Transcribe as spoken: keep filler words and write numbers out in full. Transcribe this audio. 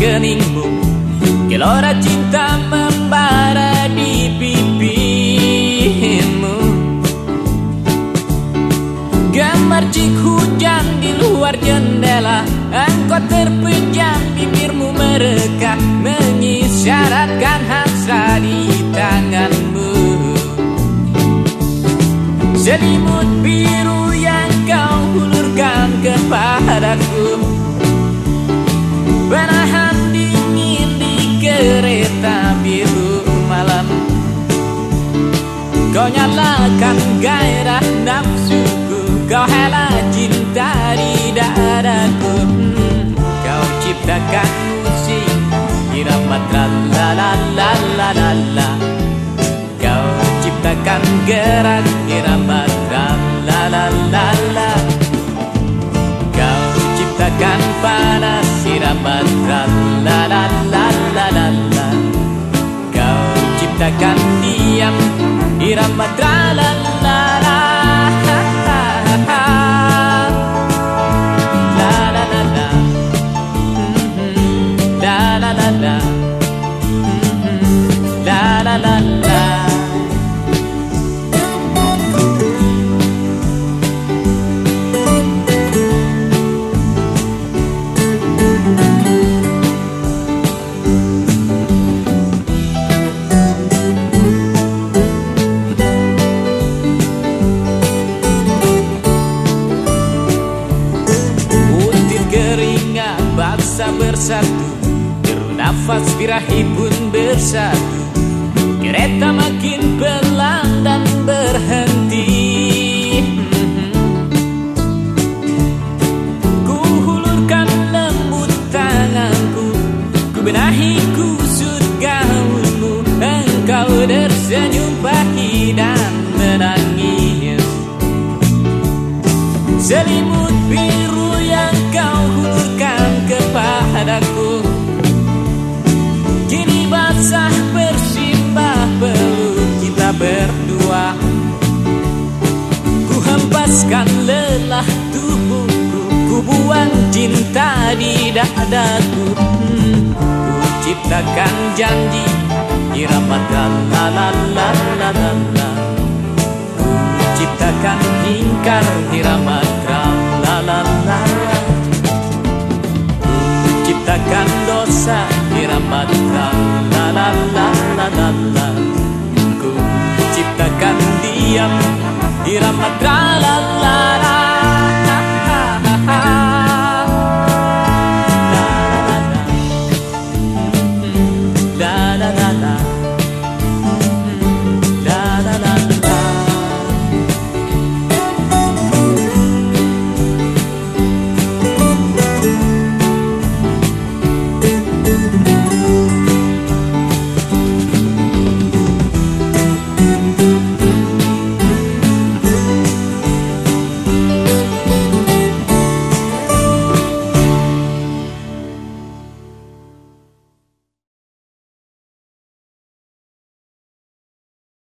keningmu, gelora cinta membara di pipimu. Gemercik hujan di luar jendela, engkau terpejam, bibirmu merekah, mengisyaratkan hasrat di tanganmu. Selimut biru yang kau hulurkan kepadaku, penahan dingin di kereta biru malam. Kau nyalakan gairah nafsuku, kau hela cinta di dadaku. hmm, Kau ciptakan musik irama tralalalalalalala. Kau ciptakan gerak irama tralalalala. Kau ciptakan panas irama tralalalalalalala. Kau ciptakan diam irama tralalala. Bangsa bersatu, bernafas birahi pun bersatu. Kereta makin pelan dan berhenti. Ku hulurkan lembut tanganku, ku benahi kusut gaunmu. Engkau tersenyum pahit dan menangis. Selimut biru yang kau hulurkan kepadaku, kini basah bersimbah peluk kita berdua. Ku hempaskan lelah tubuhku, ku buang cinta di dadaku. hmm, Ku ciptakan janji irama tralalalalalalala. Ku ciptakan ingkar irama tralalalala. Ciptakan dosa irama tralalalalalalala. Ku ciptakan diam irama tralalalala.